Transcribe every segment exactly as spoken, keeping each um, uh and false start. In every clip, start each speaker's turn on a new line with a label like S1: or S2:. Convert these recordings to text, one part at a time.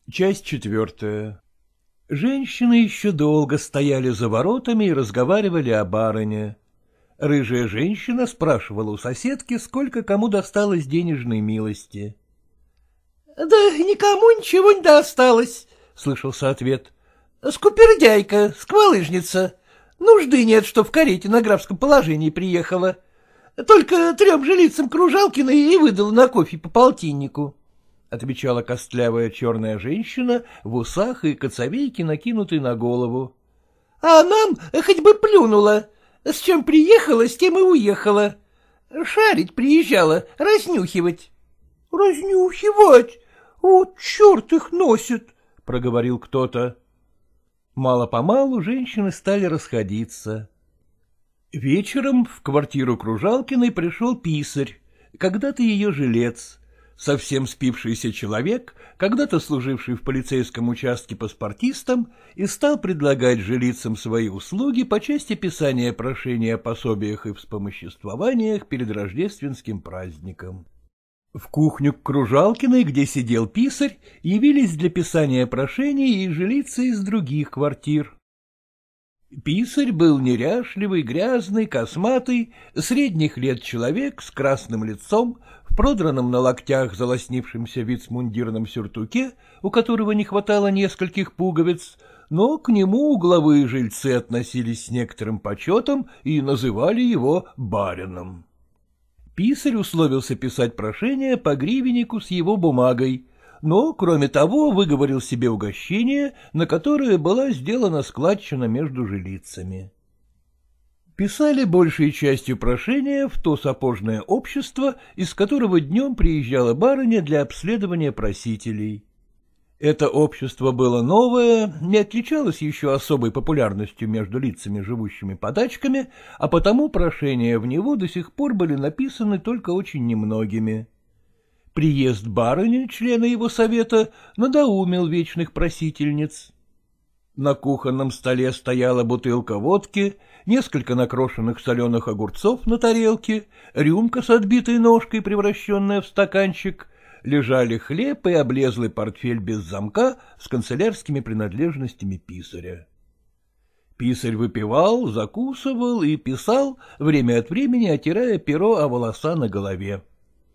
S1: Часть четвертая. Женщины еще долго стояли за воротами и разговаривали о барыне. Рыжая женщина спрашивала у соседки, сколько кому досталось денежной милости. — Да никому ничего не досталось, — слышался ответ. — Скупердяйка, сквалыжница. Нужды нет, что в карете на графском положении приехала. Только трем жилицам Кружалкиной и выдала на кофе по полтиннику, — отвечала костлявая черная женщина в усах и коцовейке, накинутой на голову. — А нам хоть бы плюнула. С чем приехала, с тем и уехала. Шарить приезжала, разнюхивать. — Разнюхивать? Вот черт их носит, — проговорил кто-то. Мало-помалу женщины стали расходиться. Вечером в квартиру Кружалкиной пришел писарь, когда-то ее жилец, совсем спившийся человек, когда-то служивший в полицейском участке паспортистом, и стал предлагать жилицам свои услуги по части писания прошений о пособиях и вспомоществованиях перед рождественским праздником. В кухню к Кружалкиной, где сидел писарь, явились для писания прошений и жилицы из других квартир. Писарь был неряшливый, грязный, косматый, средних лет человек с красным лицом, в продранном на локтях залоснившемся вицмундирном сюртуке, у которого не хватало нескольких пуговиц, но к нему угловые жильцы относились с некоторым почетом и называли его барином. Писарь условился писать прошение по гривеннику с его бумагой, но, кроме того, выговорил себе угощение, на которое была сделана складчина между жилицами. Писали большей частью прошения в то сапожное общество, из которого днем приезжала барыня для обследования просителей. Это общество было новое, не отличалось еще особой популярностью между лицами, живущими подачками, а потому прошения в него до сих пор были написаны только очень немногими. Приезд барыни, члена его совета, надоумил вечных просительниц. На кухонном столе стояла бутылка водки, несколько накрошенных соленых огурцов на тарелке, рюмка с отбитой ножкой, превращенная в стаканчик, лежали хлеб и облезлый портфель без замка с канцелярскими принадлежностями писаря. Писарь выпивал, закусывал и писал, время от времени отирая перо о волоса на голове.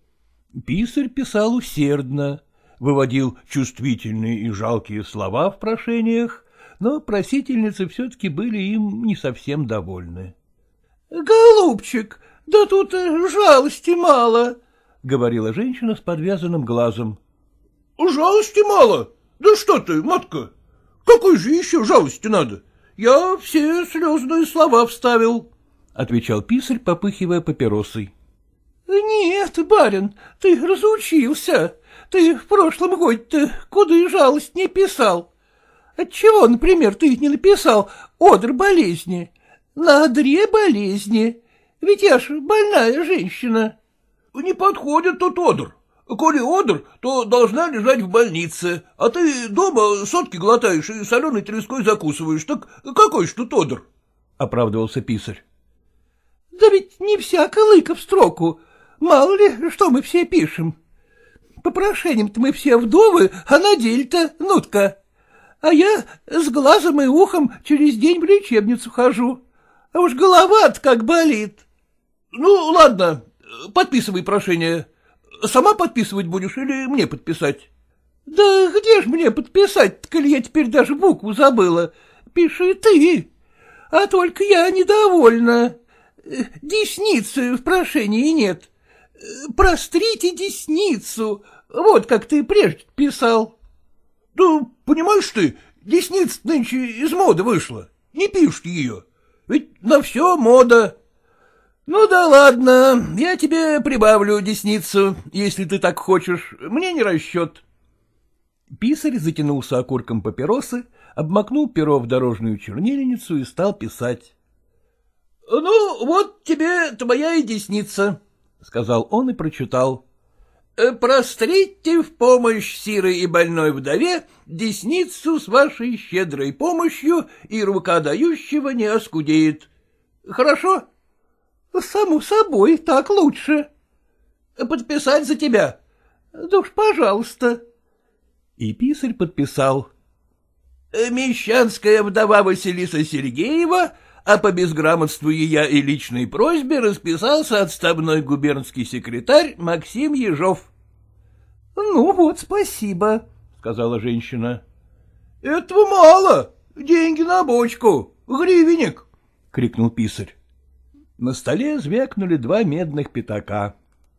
S1: Писарь писал усердно, выводил чувствительные и жалкие слова в прошениях, но просительницы все-таки были им не совсем довольны. — Голубчик, да тут жалости мало, — говорила женщина с подвязанным глазом. — Жалости мало? Да что ты, матка, какой же еще жалости надо? Я все слезные слова вставил, — отвечал писарь, попыхивая папиросой. — Нет, барин, ты разучился. Ты в прошлом годе-то куда и жалость не писал. Отчего, например, ты не написал «Одр болезни»? На одре болезни. Ведь я ж больная женщина. — Не подходит тут одр. Коли одр, то должна лежать в больнице, а ты дома сотки глотаешь и соленой треской закусываешь. Так какой ж тут одр? — оправдывался писарь. — Да ведь не всяко лыка в строку. Мало ли, что мы все пишем. По прошениям-то мы все вдовы, а на деле-то нутка. А я с глазом и ухом через день в лечебницу хожу. А уж голова-то как болит. — Ну, ладно, подписывай прошение. Сама подписывать будешь или мне подписать? — Да где ж мне подписать, коли я теперь даже букву забыла. Пиши ты. А только я недовольна. Десницы в прошении нет. Прострите десницу. Вот как ты прежде писал. — Да понимаешь ты, десница нынче из моды вышла. Не пишут ее. Ведь на все мода. Ну да ладно, я тебе прибавлю десницу, если ты так хочешь. Мне не расчет. Писарь затянулся окурком папиросы, обмакнул перо в дорожную чернильницу и стал писать. — Ну, вот тебе твоя и десница, — сказал он и прочитал. — Прострите в помощь сирой и больной вдове десницу с вашей щедрой помощью, и рука дающего не оскудеет. Хорошо? — Само собой, так лучше. — Подписать за тебя? — Да уж, пожалуйста. И писарь подписал: «Мещанская вдова Василиса Сергеева, а по безграмотству ея и личной просьбе расписался отставной губернский секретарь Максим Ежов». — Ну вот, спасибо, — сказала женщина. — Этого мало, деньги на бочку, гривенник, — крикнул писарь. На столе звякнули два медных пятака.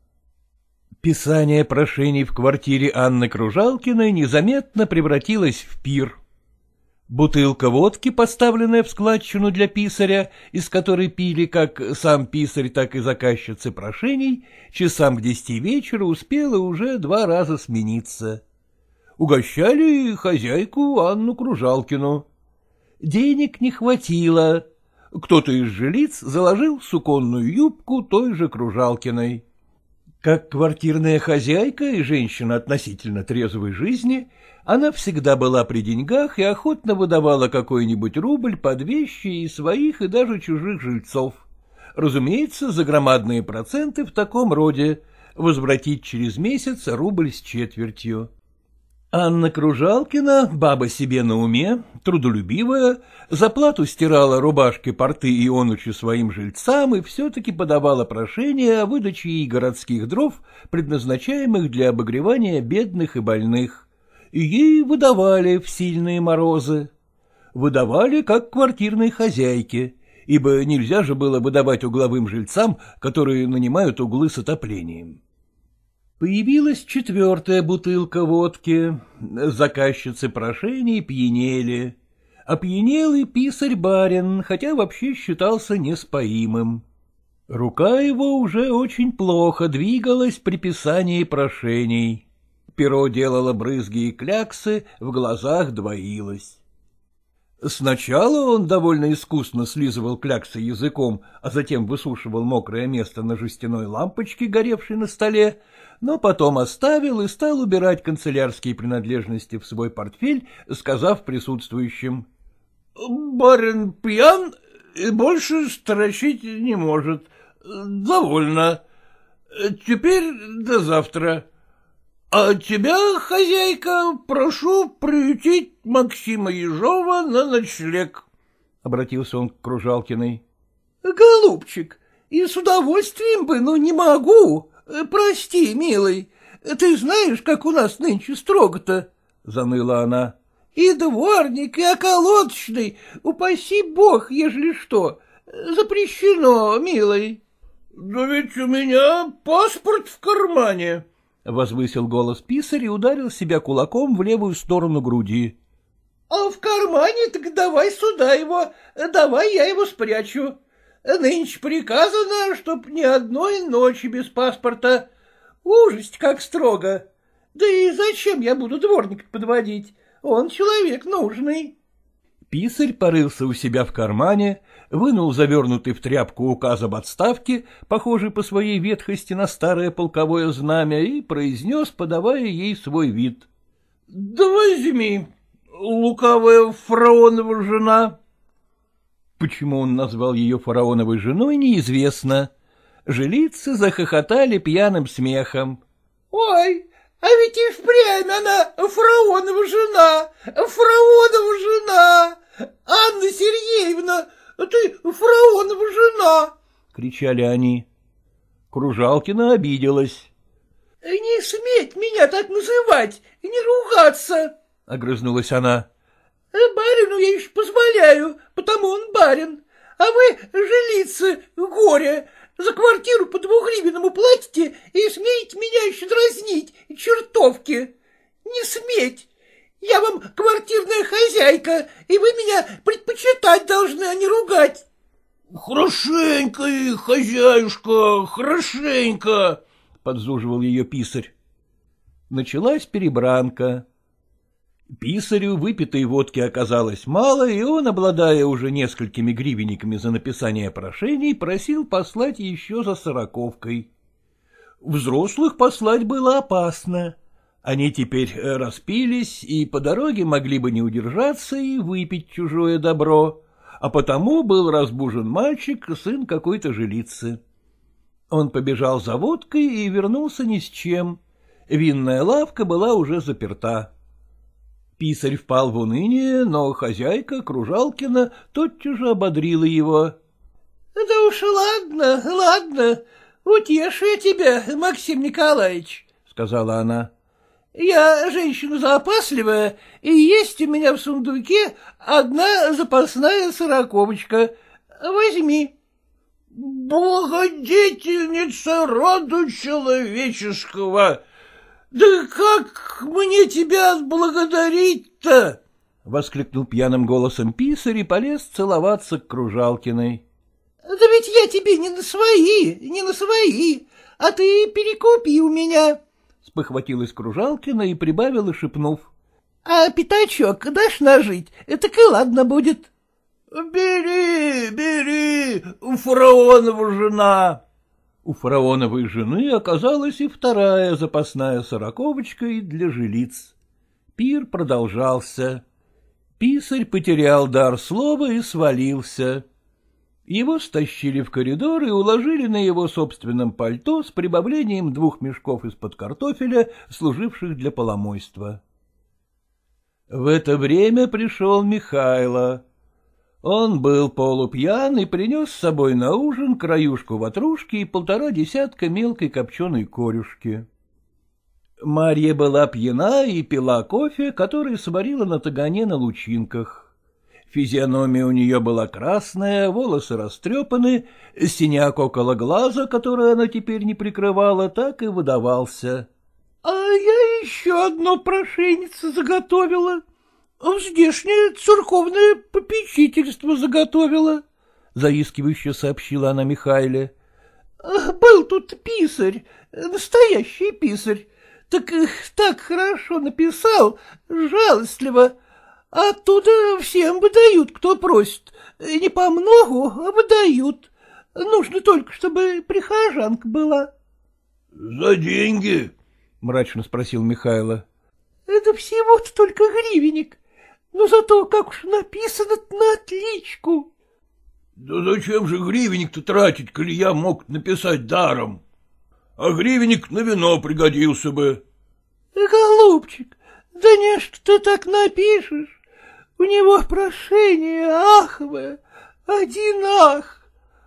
S1: Писание прошений в квартире Анны Кружалкиной незаметно превратилось в пир. Бутылка водки, поставленная в складчину для писаря, из которой пили как сам писарь, так и заказчицы прошений, часам к десяти вечера успела уже два раза смениться. Угощали хозяйку Анну Кружалкину. Денег не хватило. Кто-то из жилиц заложил суконную юбку той же Кружалкиной. Как квартирная хозяйка и женщина относительно трезвой жизни, она всегда была при деньгах и охотно выдавала какой-нибудь рубль под вещи и своих, и даже чужих жильцов. Разумеется, за громадные проценты в таком роде — возвратить через месяц рубль с четвертью. Анна Кружалкина, баба себе на уме, трудолюбивая, за плату стирала рубашки, порты и онучи своим жильцам и все-таки подавала прошение о выдаче ей городских дров, предназначаемых для обогревания бедных и больных. И ей выдавали в сильные морозы. Выдавали как квартирной хозяйке, ибо нельзя же было выдавать угловым жильцам, которые нанимают углы с отоплением. Появилась четвертая бутылка водки. Заказчицы прошений пьянели. Опьянел и писарь-барин, хотя вообще считался неспоимым. Рука его уже очень плохо двигалась при писании прошений. Перо делало брызги и кляксы, в глазах двоилось. Сначала он довольно искусно слизывал кляксы языком, а затем высушивал мокрое место на жестяной лампочке, горевшей на столе, но потом оставил и стал убирать канцелярские принадлежности в свой портфель, сказав присутствующим: — Барин пьян и больше строчить не может. Довольно. Теперь до завтра. А тебя, хозяйка, прошу приютить Максима Ежова на ночлег, — обратился он к Кружалкиной. — Голубчик, и с удовольствием бы, но не могу. Прости, милый, ты знаешь, как у нас нынче строго-то, — заныла она. — И дворник, и околоточный, упаси бог, ежели что, запрещено, милый. — Да ведь у меня паспорт в кармане, — возвысил голос писарь и ударил себя кулаком в левую сторону груди. — А в кармане так давай сюда его, давай я его спрячу. Нынче приказано, чтоб ни одной ночи без паспорта. Ужасть, как строго. Да и зачем я буду дворника подводить? Он человек нужный. Писарь порылся у себя в кармане, вынул завернутый в тряпку указ об отставке, похожий по своей ветхости на старое полковое знамя, и произнес, подавая ей свой вид: — Да возьми, лукавая фараонова жена. Почему он назвал ее фараоновой женой, неизвестно. Жилицы захохотали пьяным смехом. — Ой, а ведь и впрямь она фараонова жена, фараонова жена! Анна Сергеевна, ты фараонова жена! — кричали они. Кружалкина обиделась. — Не сметь меня так называть, не ругаться! — огрызнулась она. — Барину я еще позволяю, потому он барин. А вы, жилицы, горе, за квартиру по двухгривенному платите и смеете меня еще дразнить, чертовки. Не сметь! Я вам квартирная хозяйка, и вы меня предпочитать должны, а не ругать. — Хорошенько, хозяюшка, хорошенько! — подзуживал ее писарь. Началась перебранка. Писарю выпитой водки оказалось мало, и он, обладая уже несколькими гривенниками за написание прошений, просил послать еще за сороковкой. Взрослых послать было опасно. Они теперь распились и по дороге могли бы не удержаться и выпить чужое добро, а потому был разбужен мальчик, сын какой-то жилицы. Он побежал за водкой и вернулся ни с чем. Винная лавка была уже заперта. Писарь впал в уныние, но хозяйка Кружалкина тотчас же ободрила его. — Да уж ладно, ладно, утешу я тебя, Максим Николаевич, — сказала она. — Я женщина запасливая, и есть у меня в сундуке одна запасная сороковочка. Возьми. — Благодетельница рода человеческого! Да как мне тебя отблагодарить-то? — воскликнул пьяным голосом писарь и полез целоваться к Кружалкиной. — Да ведь я тебе не на свои, не на свои, а ты перекупи у меня, — спохватилась Кружалкина и прибавила, шепнув. — А пятачок дашь нажить, так и ладно будет. — Бери, бери, фараонова жена. У фараоновой жены оказалась и вторая запасная сороковочка и для жилиц. Пир продолжался. Писарь потерял дар слова и свалился. Его стащили в коридор и уложили на его собственном пальто с прибавлением двух мешков из-под картофеля, служивших для поломойства. В это время пришел Михайло. Он был полупьян и принес с собой на ужин краюшку ватрушки и полтора десятка мелкой копченой корюшки. Марья была пьяна и пила кофе, который сварила на тагане на лучинках. Физиономия у нее была красная, волосы растрепаны, синяк около глаза, который она теперь не прикрывала, так и выдавался. — А я еще одно прошеннице заготовила. Здешнее церковное попечительство заготовила, — заискивающе сообщила она Михайле. — Был тут писарь, настоящий писарь, так так хорошо написал, жалостливо, а оттуда всем выдают, кто просит, не помногу, а выдают. Нужно только, чтобы прихожанка была. — За деньги? — мрачно спросил Михайло. — Это всего-то только гривенник. Но зато как уж написано на отличку. — Да зачем же гривенник-то тратить, коли я мог написать даром? А гривенник на вино пригодился бы. — Голубчик, да не что ты так напишешь. У него прошение аховое, один ах.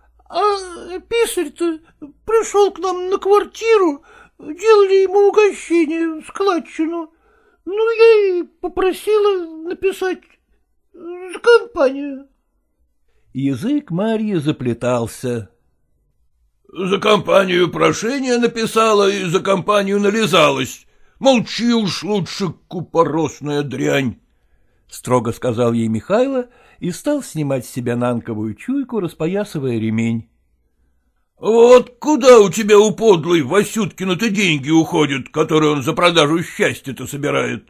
S1: А писарь-то пришел к нам на квартиру, делали ему угощение, складчину. Ну, я и попросила написать за компанию. Язык Марьи заплетался. — За компанию прошение написала и за компанию нализалась. Молчи уж лучше, купоросная дрянь, — строго сказал ей Михайло и стал снимать с себя нанковую чуйку, распоясывая ремень. — Вот куда у тебя, у подлой Васюткина-то деньги уходят, которые он за продажу счастья-то собирает?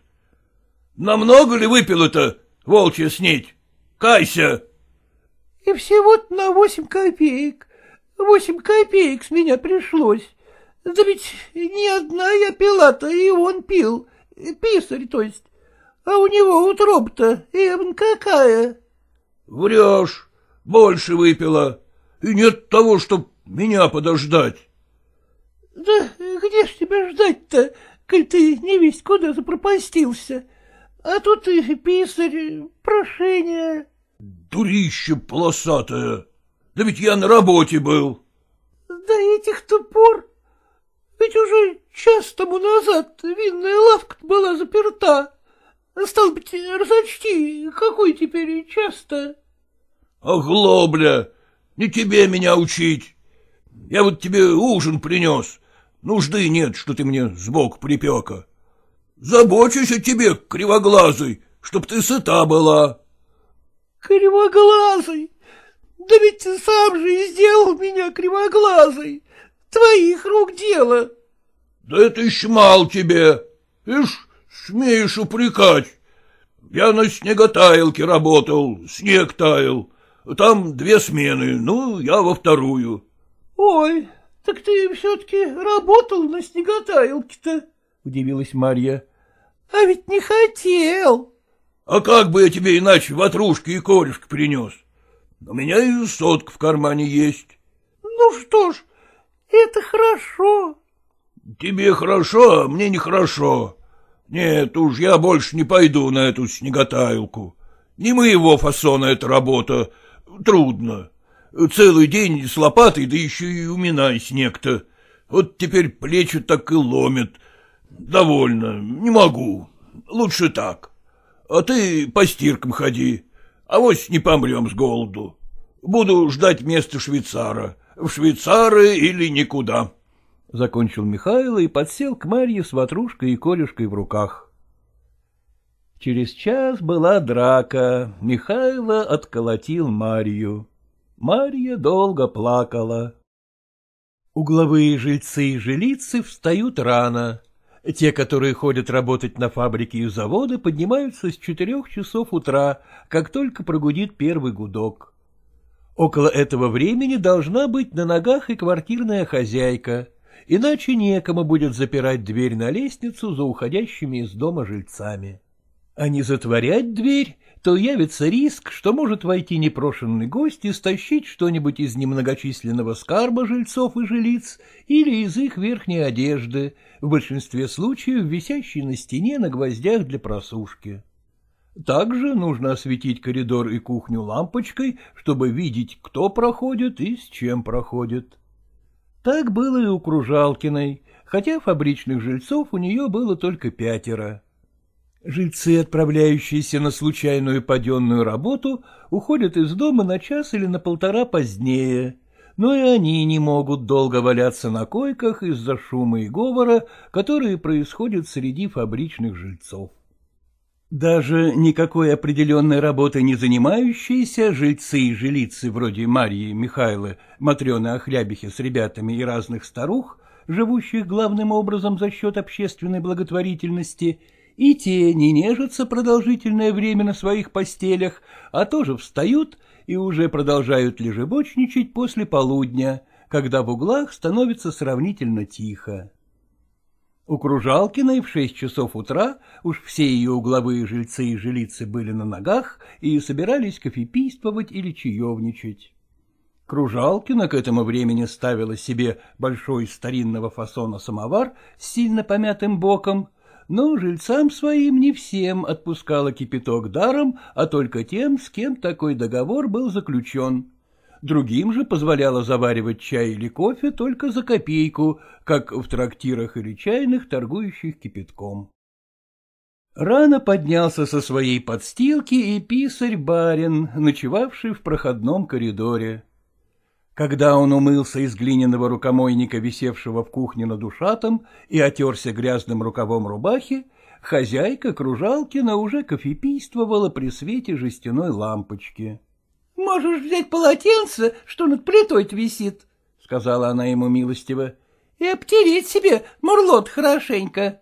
S1: Намного ли выпила-то, волчья снедь? Кайся! — И всего-то на восемь копеек. Восемь копеек с меня пришлось. Да ведь не одна я пила-то, и он пил, писарь, то есть. А у него утроба-то, эвн какая. — Врешь, больше выпила, и нет того, чтоб меня подождать. — Да где ж тебя ждать-то, коль ты не весть куда запропастился? А тут и писарь, прошение. — Дурище полосатая, да ведь я на работе был. — До этих-то пор? Ведь уже час тому назад винная лавка была заперта. Стал быть, разочти, какой теперь час-то? — Оглобля, не тебе меня учить. Я вот тебе ужин принес. Нужды нет, что ты мне сбоку припека. Забочусь о тебе, кривоглазый, чтоб ты сыта была. — Кривоглазый? Да ведь ты сам же и сделал меня кривоглазой. Твоих рук дело. — Да это еще мало тебе. Ишь, смеешь упрекать. Я на снеготаилке работал, снег таял. Там две смены, ну, я во вторую. — Ой, так ты все-таки работал на снеготаилке-то, — удивилась Марья. — А ведь не хотел. — А как бы я тебе иначе ватрушки и корешки принес? У меня и сотка в кармане есть. — Ну что ж, это хорошо. — Тебе хорошо, а мне нехорошо.
S2: — Нет уж, я больше не пойду на эту снеготаилку. Не моего фасона эта работа. Трудно. Целый день с лопатой, да еще и уминай снег-то. Вот теперь плечи так и ломят. Довольно, не могу. Лучше так. А ты по стиркам ходи. Авось не помрем с голоду. Буду ждать места швейцара. В швейцары или никуда.
S1: Закончил Михайло и подсел к Марье с ватрушкой и колюшкой в руках. Через час была драка. Михайло отколотил Марью. Марья долго плакала. Угловые жильцы и жилицы встают рано. Те, которые ходят работать на фабрики и заводы, поднимаются с четырех часов утра, как только прогудит первый гудок. Около этого времени должна быть на ногах и квартирная хозяйка, иначе некому будет запирать дверь на лестницу за уходящими из дома жильцами. А не затворять дверь, то явится риск, что может войти непрошенный гость и стащить что-нибудь из немногочисленного скарба жильцов и жилиц или из их верхней одежды, в большинстве случаев висящей на стене на гвоздях для просушки. Также нужно осветить коридор и кухню лампочкой, чтобы видеть, кто проходит и с чем проходит. Так было и у Кружалкиной, хотя фабричных жильцов у нее было только пятеро. Жильцы, отправляющиеся на случайную паденную работу, уходят из дома на час или на полтора позднее, но и они не могут долго валяться на койках из-за шума и говора, которые происходят среди фабричных жильцов. Даже никакой определенной работой не занимающиеся жильцы и жилицы, вроде Марьи, Михайлы, Матрёны Охлябихи с ребятами и разных старух, живущих главным образом за счет общественной благотворительности, и те не нежатся продолжительное время на своих постелях, а тоже встают и уже продолжают лежебочничать после полудня, когда в углах становится сравнительно тихо. У Кружалкиной в шесть часов утра уж все ее угловые жильцы и жилицы были на ногах и собирались кофепийствовать или чаевничать. Кружалкина к этому времени ставила себе большой старинного фасона самовар с сильно помятым боком, но жильцам своим не всем отпускала кипяток даром, а только тем, с кем такой договор был заключен. Другим же позволяла заваривать чай или кофе только за копейку, как в трактирах или чайных, торгующих кипятком. Рано поднялся со своей подстилки и писарь-барин, ночевавший в проходном коридоре. Когда он умылся из глиняного рукомойника, висевшего в кухне над ушатом, и отерся грязным рукавом рубахи, хозяйка Кружалкина уже кофепийствовала при свете жестяной лампочки. — Можешь взять полотенце, что над плитой-то висит, — сказала она ему милостиво, — и обтереть себе мурлот хорошенько.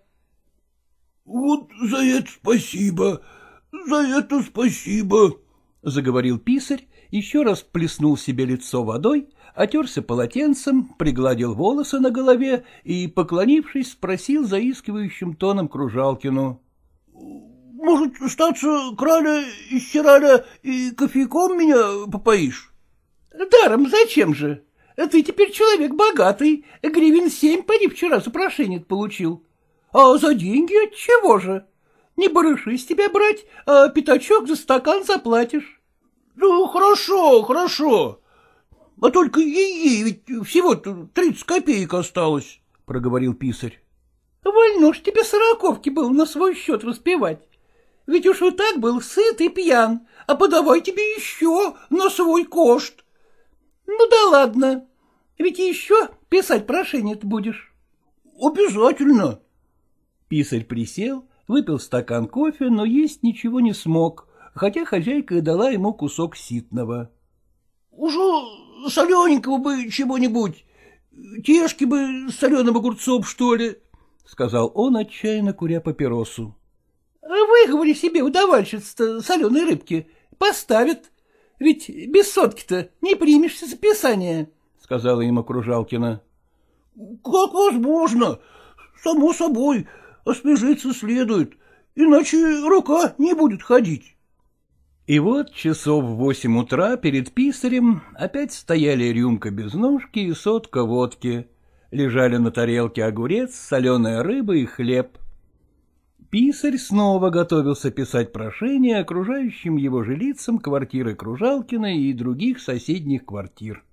S2: — Вот за это спасибо, за это спасибо, — заговорил писарь, еще раз плеснул себе лицо водой, отерся полотенцем, пригладил волосы на голове и, поклонившись, спросил заискивающим тоном Кружалкину: — Может, статься, краля и стираля и кофейком меня попоишь? — Даром зачем же? Ты теперь человек богатый, гривен семь поди вчера за прошение получил. А за деньги отчего же? Не барыши с тебя брать, а пятачок за стакан заплатишь. — Ну, хорошо, хорошо. А только ей ведь всего-то тридцать копеек осталось, — проговорил писарь. — Вольно ж тебе сороковки был на свой счет распевать. Ведь уж и так был сыт и пьян, а подавай тебе еще на свой кошт. Ну да ладно, ведь еще писать прошение-то будешь. — Обязательно. Писарь присел, выпил стакан кофе, но есть ничего не смог, хотя хозяйка и дала ему кусок ситного. — Уже солененького бы чего-нибудь, тешки бы с соленым огурцом, что ли, — сказал он, отчаянно куря папиросу. — Выговори себе, удавальщица-то, соленой рыбки, поставят, ведь без сотки-то не примешься за писание, — сказала ему Кружалкина. — Как возможно? Само собой, освежиться следует, иначе рука не будет ходить. И вот часов в восемь утра перед писарем опять стояли рюмка без ножки и сотка водки. Лежали на тарелке огурец, соленая рыба и хлеб.
S1: Писарь снова готовился писать прошение окружающим его же лицам квартиры Кружалкина и других соседних квартир.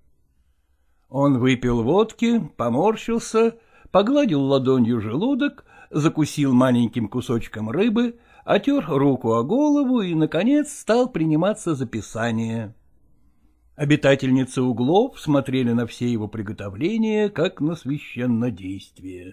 S1: Он выпил водки, поморщился, погладил ладонью желудок, закусил маленьким кусочком рыбы, отер руку о голову и, наконец, стал приниматься за писание. Обитательницы углов смотрели на все его приготовления, как на священнодействие.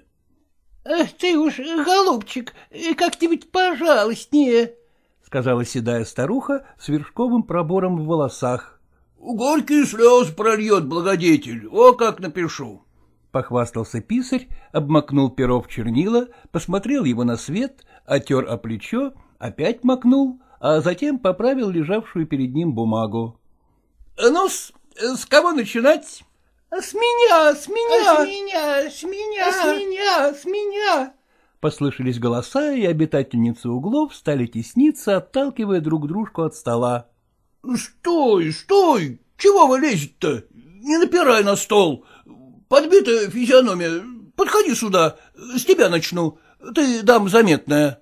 S2: — Ты уж, голубчик, как-нибудь пожалостнее, — сказала седая старуха с вершковым пробором в волосах.
S3: — Горькие слезы прольет благодетель, о, как напишу.
S1: Похвастался писарь, обмакнул перо в чернила, посмотрел его на свет, отер о плечо, опять макнул, а затем поправил лежавшую перед ним бумагу.
S3: — Ну-с, с кого начинать?
S2: — С меня, с меня, с меня, с меня, с меня, с меня.
S1: Послышались голоса, и обитательницы углов стали тесниться, отталкивая друг дружку от стола.
S3: — Стой, стой! Чего вы лезете-то? Не напирай на стол. Подбитая физиономия. Подходи сюда, с тебя начну. Ты дама заметная.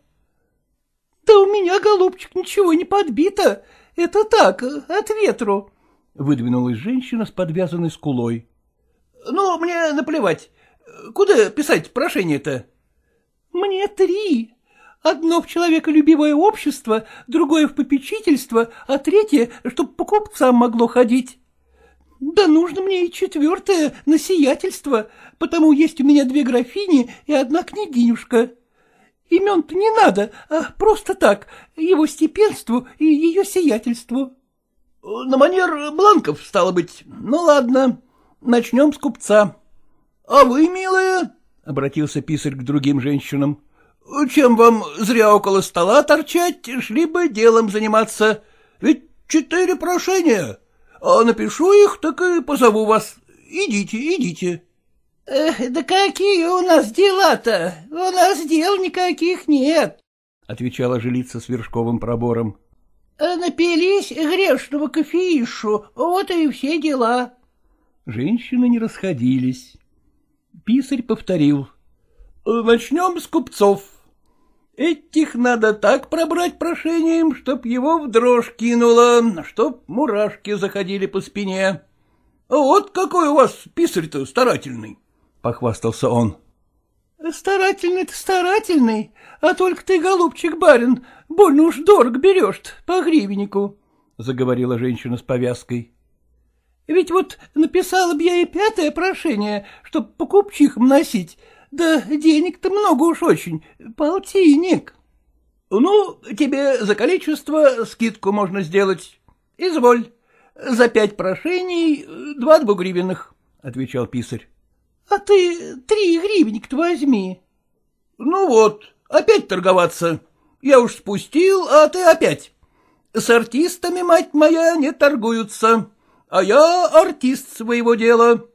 S2: — Да у меня, голубчик, ничего не подбито. Это так, от ветру.
S1: Выдвинулась женщина с подвязанной скулой.
S3: — Ну, мне наплевать. Куда писать прошение-то?
S2: — Мне три. Одно в человеколюбивое общество, другое в попечительство, а третье, чтоб по купцам могло ходить. Да нужно мне и четвертое на сиятельство, потому есть у меня две графини и одна княгинюшка. Имен-то не надо, а просто так, его степенству и ее сиятельству.
S3: — На манер бланков, стало быть. Ну, ладно, начнем с купца. — А вы, милая, — обратился писарь к другим женщинам, — чем вам зря около стола торчать, шли бы делом заниматься. Ведь четыре прошения, а напишу их, так и позову вас. Идите, идите.
S2: — Эх, да какие у нас дела-то? У нас дел никаких нет,
S1: — отвечала жилица с вершковым пробором.
S2: — Напились грешного кофеишу, вот и все дела.
S1: Женщины не расходились. Писарь повторил.
S3: — Начнем с купцов. Этих надо так пробрать прошением, чтоб его в дрожь кинуло, чтоб мурашки заходили по спине. Вот какой у вас писарь-то старательный, — похвастался он.
S2: — Старательный-то старательный, а только ты, голубчик барин, больно уж дорого берешь по гривеннику, — заговорила женщина с повязкой. — Ведь вот написала б я и пятое прошение, чтоб по купчихам носить, да денег-то много уж очень, полтинник.
S3: — Ну, тебе за количество скидку можно сделать. Изволь, за пять прошений два двугривенных, — отвечал писарь.
S2: — А ты три гривенник-то возьми.
S3: — Ну вот, опять торговаться. Я уж спустил, а ты опять. С артистами, мать моя, не торгуются, а я артист своего дела.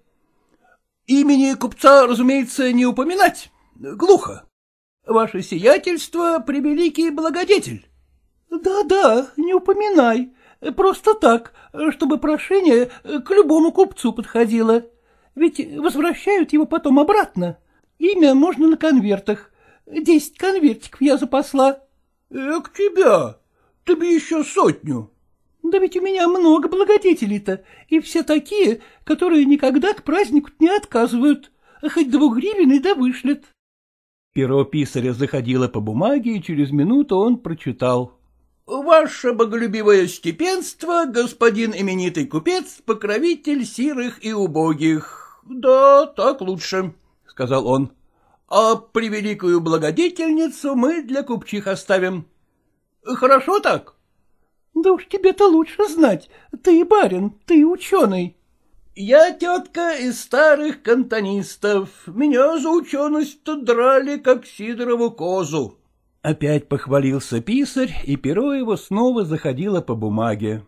S3: Имени купца, разумеется, не упоминать. Глухо. Ваше сиятельство — превеликий благодетель.
S2: Да — Да-да, не упоминай. Просто так, чтобы прошение к любому купцу подходило. Ведь возвращают его потом обратно. Имя можно на конвертах. Десять конвертиков я запасла.
S3: — Эк тебя! Ты бы еще сотню.
S2: — Да ведь у меня много благодетелей-то, и все такие, которые никогда к празднику не отказывают, хоть двугривенный да вышлет.
S1: Перо писаря заходило по бумаге, и через минуту он прочитал.
S3: — Ваше боголюбивое степенство, господин именитый купец, покровитель сирых и убогих. Да, так лучше, — сказал он. — А превеликую благодетельницу мы для купчих оставим. Хорошо так?
S2: — Да уж тебе-то лучше знать. Ты барин, ты ученый.
S3: — Я тетка из старых кантонистов. Меня за ученость-то драли, как Сидорову козу.
S1: Опять похвалился писарь, и перо его снова заходило по бумаге.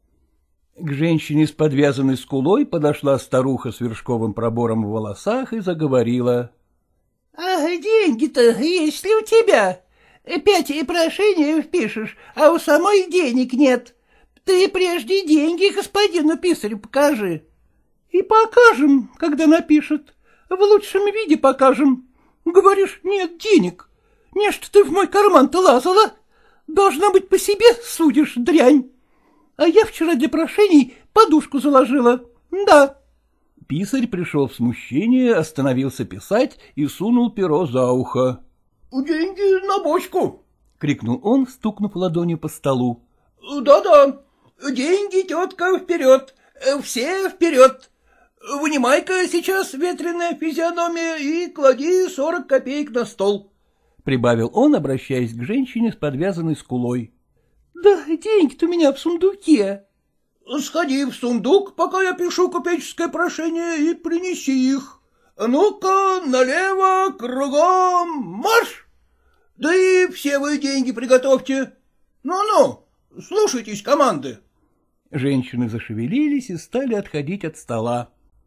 S1: К женщине с подвязанной скулой подошла старуха с вершковым пробором в волосах и заговорила.
S2: — А деньги-то есть ли у тебя? Пять прошений впишешь, а у самой денег нет. Ты прежде деньги господину писарю покажи. — И покажем, когда напишет. В лучшем виде покажем. Говоришь, нет денег.
S3: Не что ты в мой карман-то лазала? Должна быть, по себе судишь, дрянь. А я вчера для прошений подушку заложила. Да.
S1: Писарь пришел в смущение, остановился писать и сунул перо за ухо.
S2: — Деньги на бочку!
S1: — крикнул он, стукнув ладонью по столу.
S2: Да — Да-да, деньги, тетка, вперед, все вперед. Вынимай-ка сейчас ветреная физиономия и клади сорок копеек на стол,
S1: — прибавил он, обращаясь к женщине с подвязанной скулой.
S3: — Да деньги-то у меня в сундуке.
S2: — Сходи в сундук, пока я пишу купеческое прошение, и принеси их. Ну-ка, налево, кругом, марш! Да и все вы деньги приготовьте. Ну-ну, слушайтесь команды.
S1: Женщины зашевелились и стали отходить от стола.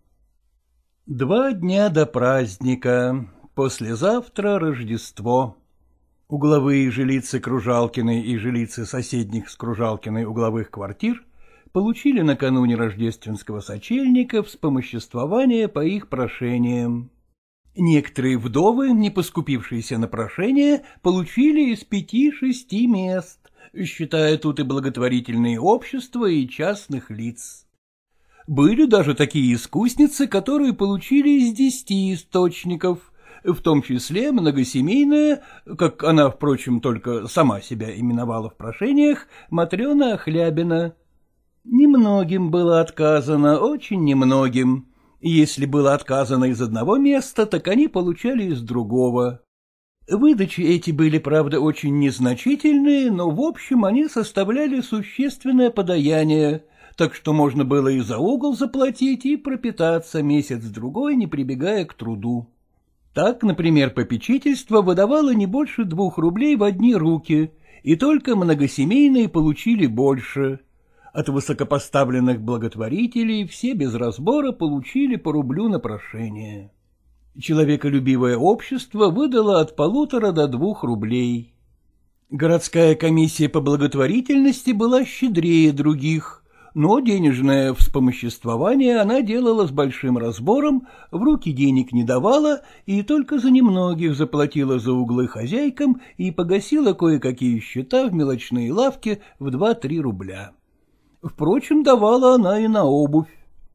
S1: Два дня до праздника. Послезавтра Рождество. Угловые жилицы Кружалкиной и жилицы соседних с Кружалкиной угловых квартир получили накануне рождественского сочельника вспомоществование по их прошениям. Некоторые вдовы, не поскупившиеся на прошение, получили из пяти-шести мест, считая тут и благотворительные общества, и частных лиц. Были даже такие искусницы, которые получили из десяти источников, в том числе многосемейная, как она, впрочем, только сама себя именовала в прошениях, Матрена Охлябина. Немногим было отказано, очень немногим. Если было отказано из одного места, так они получали из другого. Выдачи эти были, правда, очень незначительные, но в общем они составляли существенное подаяние, так что можно было и за угол заплатить, и пропитаться месяц-другой, не прибегая к труду. Так, например, попечительство выдавало не больше двух рублей в одни руки, и только многосемейные получили больше. От высокопоставленных благотворителей все без разбора получили по рублю на прошение. Человеколюбивое общество выдало от полутора до двух рублей. Городская комиссия по благотворительности была щедрее других, но денежное вспомоществование она делала с большим разбором, в руки денег не давала и только за немногих заплатила за углы хозяйкам и погасила кое-какие счета в мелочные лавки в два-три рубля. Впрочем, давала она и на обувь.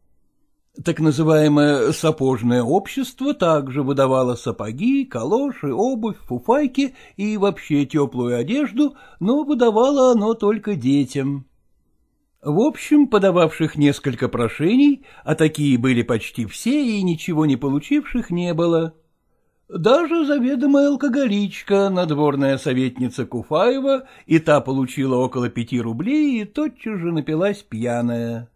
S1: Так называемое сапожное общество также выдавало сапоги, калоши, обувь, фуфайки и вообще теплую одежду, но выдавало оно только детям. В общем, подававших несколько прошений, а такие были почти все, и ничего не получивших не было. Даже заведомая алкоголичка, надворная советница Куфаева, и та получила около пяти рублей и тотчас же напилась пьяная.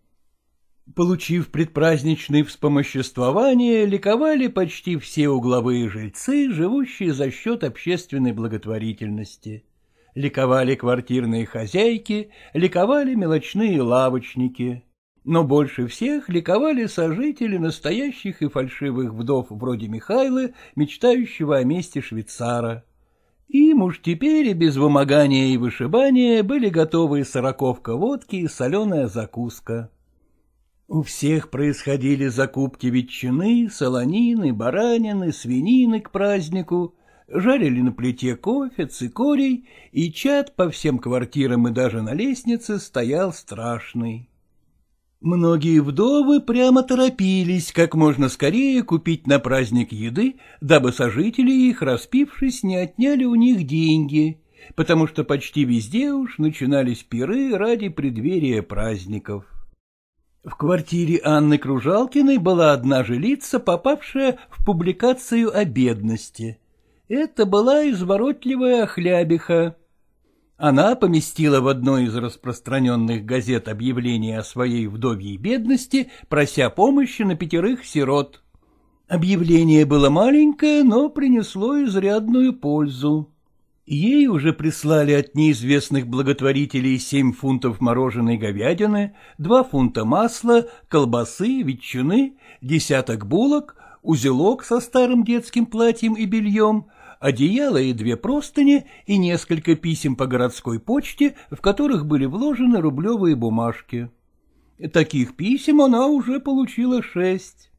S1: Получив предпраздничные вспомоществования, ликовали почти все угловые жильцы, живущие за счет общественной благотворительности. Ликовали квартирные хозяйки, ликовали мелочные лавочники. Но больше всех ликовали сожители настоящих и фальшивых вдов вроде Михайлы, мечтающего о месте швейцара. Им уж теперь и без вымогания и вышибания были готовы и сороковка водки, и соленая закуска. У всех происходили закупки ветчины, солонины, баранины, свинины к празднику, жарили на плите кофе, цикорий, и чад по всем квартирам и даже на лестнице стоял страшный. Многие вдовы прямо торопились как можно скорее купить на праздник еды, дабы сожители их, распившись, не отняли у них деньги, потому что почти везде уж начинались пиры ради преддверия праздников. В квартире Анны Кружалкиной была одна жилица, попавшая в публикацию о бедности. Это была изворотливая Охлябиха. Она поместила в одной из распространенных газет объявление о своей вдовьей бедности, прося помощи на пятерых сирот. Объявление было маленькое, но принесло изрядную пользу. Ей уже прислали от неизвестных благотворителей семь фунтов мороженой говядины, два фунта масла, колбасы, ветчины, десяток булок, узелок со старым детским платьем и бельем, одеяло и две простыни и несколько писем по городской почте, в которых были вложены рублевые бумажки. Таких писем она уже получила шесть.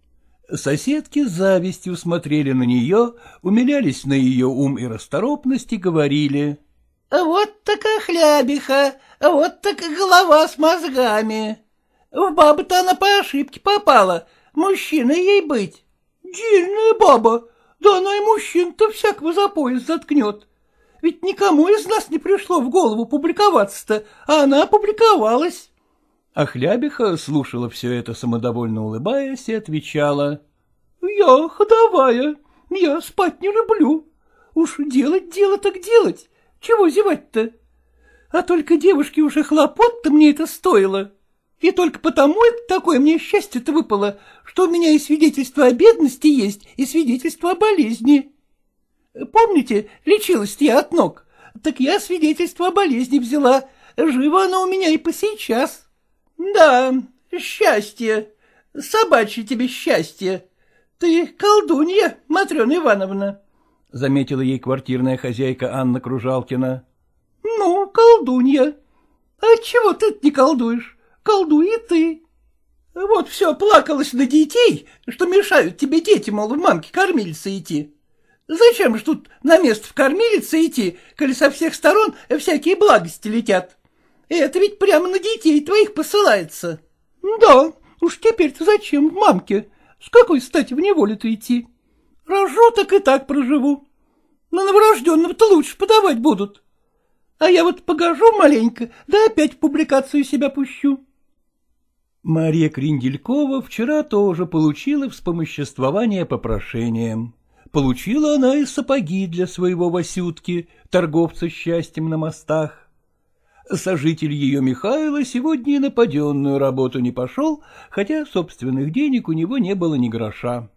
S1: Соседки с завистью смотрели на нее, умилялись на ее ум и расторопность и говорили: — Вот такая хлябиха, вот такая голова с мозгами. В бабу-то она по ошибке попала, мужчиной ей быть. — Дельная баба, да она и мужчин-то всякого за пояс заткнет. Ведь никому из нас не пришло в голову публиковаться-то, а она опубликовалась. А хлябиха слушала все это, самодовольно улыбаясь, и отвечала: — Я ходовая, я спать не люблю. Уж делать дело так делать, чего зевать-то? А только девушке уже хлопот-то мне это стоило. И только потому это такое мне счастье-то выпало, что у меня и свидетельство о бедности есть, и свидетельство о болезни. Помните, лечилась я от ног? Так я свидетельство о болезни взяла, жива она у меня и по сейчас. Да, счастье, собачье тебе счастье. Ты колдунья, Матрена Ивановна, — заметила ей квартирная хозяйка Анна Кружалкина. — Ну, колдунья. А чего ты не колдуешь? Колдуй и ты. Вот все плакалась на детей, что мешают тебе дети, мол, в мамке-кормилице идти. Зачем же тут на место в кормилице идти, коли со всех сторон всякие благости летят? Это ведь прямо на детей твоих посылается. Да, уж теперь-то зачем в мамке? С какой стати в неволю-то идти? Рожу, так и так проживу. Но новорожденного-то лучше подавать будут. А я вот погожу маленько, да опять в публикацию себя пущу. Марья Кренделькова вчера тоже получила вспомоществование по прошениям. Получила она и сапоги для своего Васютки, торговца счастьем на мостах. Сожитель ее Михайло сегодня и на паденную работу не пошел, хотя собственных денег у него не было ни гроша.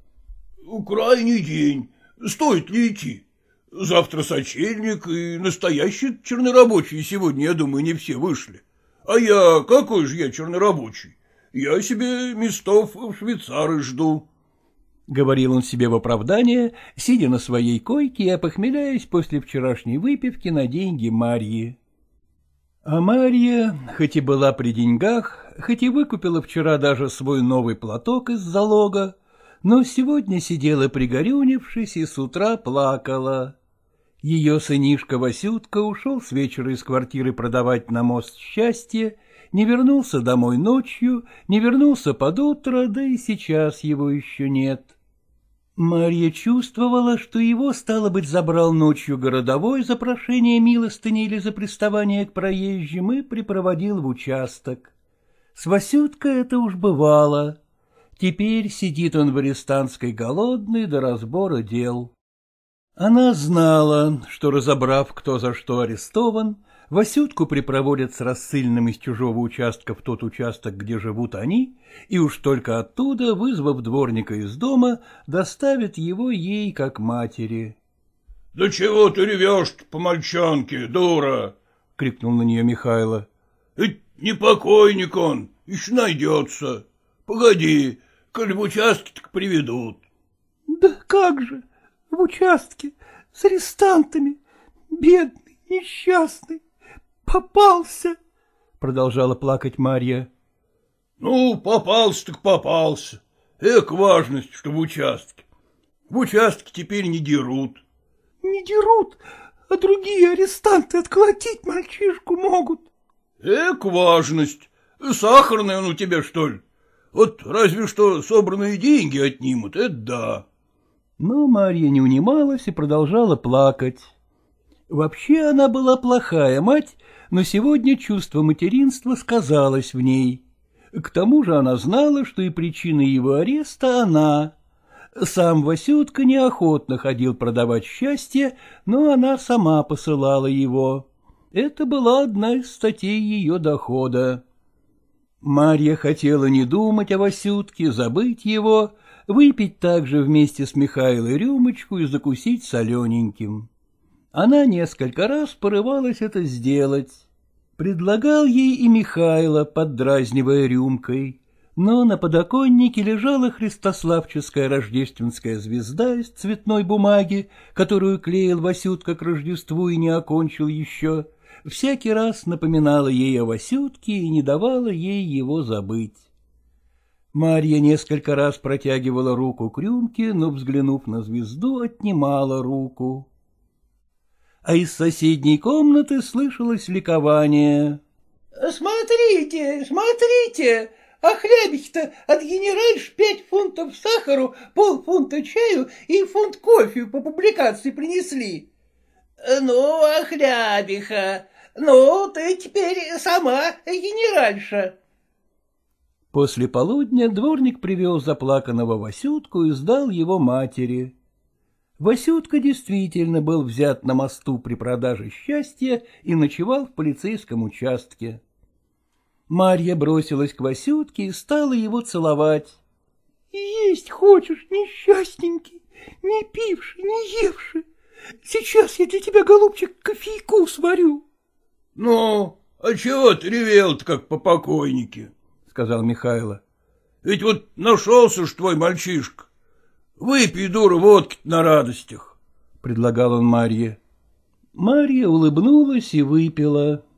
S2: — Крайний день. Стоит ли идти? Завтра сочельник, и настоящие чернорабочие сегодня, я думаю, не все вышли. А я, какой же я чернорабочий? Я себе местов в швейцары жду.
S1: — говорил он себе в оправдание, сидя на своей койке и опохмеляясь после вчерашней выпивки на деньги Марьи. А Марья, хоть и была при деньгах, хоть и выкупила вчера даже свой новый платок из залога, но сегодня сидела пригорюнившись и с утра плакала. Ее сынишка Васютка ушел с вечера из квартиры продавать на мост счастье, не вернулся домой ночью, не вернулся под утро, да и сейчас его еще нет. Марья чувствовала, что его, стало быть, забрал ночью городовой за прошение милостыни или за приставание к проезжим и припроводил в участок. С Васюткой это уж бывало. Теперь сидит он в арестантской голодный до разбора дел. Она знала, что, разобрав, кто за что арестован, Васютку припроводят с рассыльным из чужого участка в тот участок, где живут они, и уж только оттуда, вызвав дворника из дома, доставят его ей как матери.
S2: — Да чего ты ревешь-то по мальчонке, дура? — крикнул на нее Михайло. — Ведь не покойник он, еще найдется. Погоди, коль в участке так приведут.
S3: — Да как же, в участке, с арестантами, бедный, несчастный. Попался, — продолжала плакать Марья.
S2: — Ну, попался так попался. Эк, важность, что в участке. В участке теперь не дерут.
S3: — Не дерут, а другие арестанты отколотить мальчишку могут.
S2: — Эк, важность. Сахарный он у тебя, что ли? Вот разве что собранные деньги отнимут, это да.
S1: Но Марья не унималась и продолжала плакать. Вообще она была плохая мать, но сегодня чувство материнства сказалось в ней. К тому же она знала, что и причиной его ареста она. Сам Васютка неохотно ходил продавать счастье, но она сама посылала его. Это была одна из статей ее дохода. Марья хотела не думать о Васютке, забыть его, выпить также вместе с Михайлой рюмочку и закусить солененьким. Она несколько раз порывалась это сделать. Предлагал ей и Михайло, поддразнивая рюмкой, но на подоконнике лежала христославческая рождественская звезда из цветной бумаги, которую клеил Васютка к Рождеству и не окончил еще, всякий раз напоминала ей о Васютке и не давала ей его забыть. Марья несколько раз протягивала руку к рюмке, но, взглянув на звезду, отнимала руку. А из соседней комнаты слышалось ликование.
S3: — Смотрите, смотрите, а хлябич-то от генеральш пять фунтов сахару, полфунта чаю и фунт кофе по публикации принесли. Ну, а хлябиха, ну, ты теперь сама генеральша.
S1: После полудня дворник привел заплаканного Васютку и сдал его матери. Васютка действительно был взят на мосту при продаже счастья и ночевал в полицейском участке. Марья бросилась к Васютке и стала его целовать. — Есть хочешь, несчастненький, не пивший, не евший. Сейчас я для тебя, голубчик, кофейку сварю.
S2: — Ну, а чего ты ревел-то, как по покойнике? — сказал Михайло. — Ведь вот нашелся ж твой мальчишка. Выпей, дура, водки на радостях, — предлагал он Марье.
S1: Марья улыбнулась и выпила.